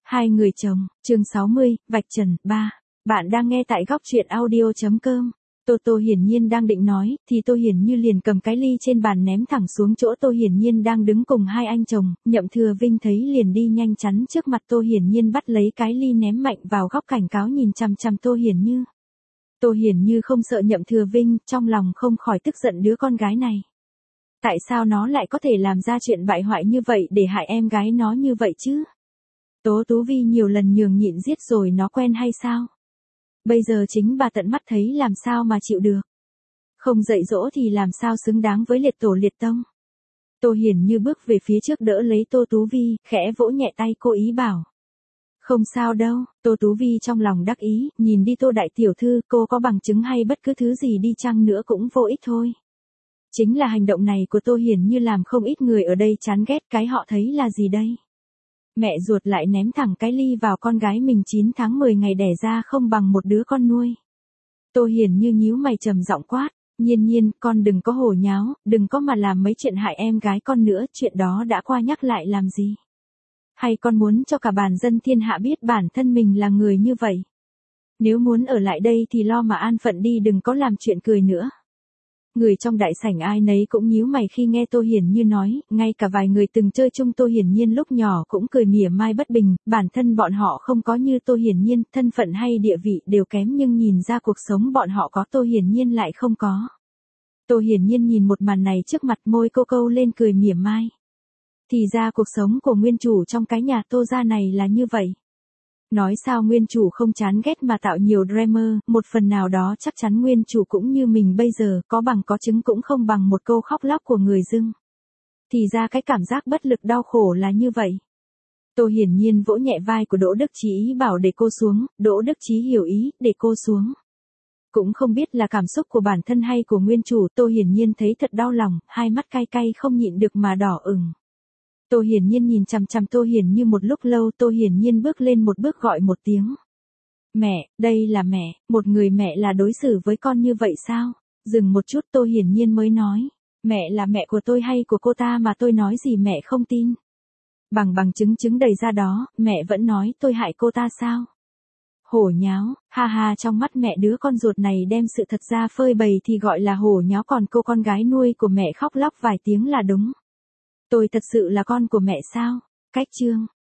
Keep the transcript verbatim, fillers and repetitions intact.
Hai người chồng, chương sáu mươi, vạch trần, ba. Bạn đang nghe tại góc truyện audio chấm com. Tô Tô hiển nhiên đang định nói, thì Tô Hiển Như liền cầm cái ly trên bàn ném thẳng xuống chỗ Tô Hiển Nhiên đang đứng cùng hai anh chồng. Nhậm Thừa Vinh thấy liền đi nhanh chắn trước mặt Tô Hiển Nhiên bắt lấy cái ly ném mạnh vào góc, cảnh cáo nhìn chằm chằm Tô Hiển Như. Tô Hiển Như không sợ Nhậm Thừa Vinh, trong lòng không khỏi tức giận đứa con gái này. Tại sao nó lại có thể làm ra chuyện bại hoại như vậy để hại em gái nó như vậy chứ? Tố Tú Vi nhiều lần nhường nhịn giết rồi nó quen hay sao? Bây giờ chính bà tận mắt thấy làm sao mà chịu được. Không dạy dỗ thì làm sao xứng đáng với liệt tổ liệt tông. Tô Hiển Như bước về phía trước đỡ lấy Tô Tú Vi, khẽ vỗ nhẹ tay cô ý bảo. Không sao đâu, Tô Tú Vi trong lòng đắc ý, nhìn đi Tô đại tiểu thư, cô có bằng chứng hay bất cứ thứ gì đi chăng nữa cũng vô ích thôi. Chính là hành động này của Tô Hiển Như làm không ít người ở đây chán ghét, cái họ thấy là gì đây? Mẹ ruột lại ném thẳng cái ly vào con gái mình chín tháng mười ngày đẻ ra không bằng một đứa con nuôi. Tô Hiển Như nhíu mày trầm giọng quát, Nhiên Nhiên, con đừng có hồ nháo, đừng có mà làm mấy chuyện hại em gái con nữa, chuyện đó đã qua nhắc lại làm gì? Hay con muốn cho cả bản dân thiên hạ biết bản thân mình là người như vậy? Nếu muốn ở lại đây thì lo mà an phận đi, đừng có làm chuyện cười nữa. Người trong đại sảnh ai nấy cũng nhíu mày khi nghe Tô Hiển Như nói, ngay cả vài người từng chơi chung Tô Hiển Nhiên lúc nhỏ cũng cười mỉa mai bất bình, bản thân bọn họ không có như Tô Hiển Nhiên, thân phận hay địa vị đều kém nhưng nhìn ra cuộc sống bọn họ có Tô Hiển Nhiên lại không có. Tô Hiển Nhiên nhìn một màn này trước mặt, môi cô câu lên cười mỉa mai. Thì ra cuộc sống của nguyên chủ trong cái nhà Tô gia này là như vậy. Nói sao nguyên chủ không chán ghét mà tạo nhiều drama, một phần nào đó chắc chắn nguyên chủ cũng như mình bây giờ, có bằng có chứng cũng không bằng một câu khóc lóc của người dưng. Thì ra cái cảm giác bất lực đau khổ là như vậy. Tô Hiển Nhiên vỗ nhẹ vai của Đỗ Đức Chí ý bảo để cô xuống, Đỗ Đức Chí hiểu ý, để cô xuống. Cũng không biết là cảm xúc của bản thân hay của nguyên chủ, Tô Hiển Nhiên thấy thật đau lòng, hai mắt cay cay không nhịn được mà đỏ ửng. Tô Hiển Nhiên nhìn chằm chằm Tô Hiển Như một lúc lâu, Tô Hiển Nhiên bước lên một bước gọi một tiếng. Mẹ, đây là mẹ, một người mẹ là đối xử với con như vậy sao? Dừng một chút Tô Hiển Nhiên mới nói. Mẹ là mẹ của tôi hay của cô ta mà tôi nói gì mẹ không tin? Bằng bằng chứng chứng đầy ra đó, mẹ vẫn nói tôi hại cô ta sao? Hổ nháo, ha ha, trong mắt mẹ đứa con ruột này đem sự thật ra phơi bày thì gọi là hổ nháo, còn cô con gái nuôi của mẹ khóc lóc vài tiếng là đúng. Tôi thật sự là con của mẹ sao? Cách chương.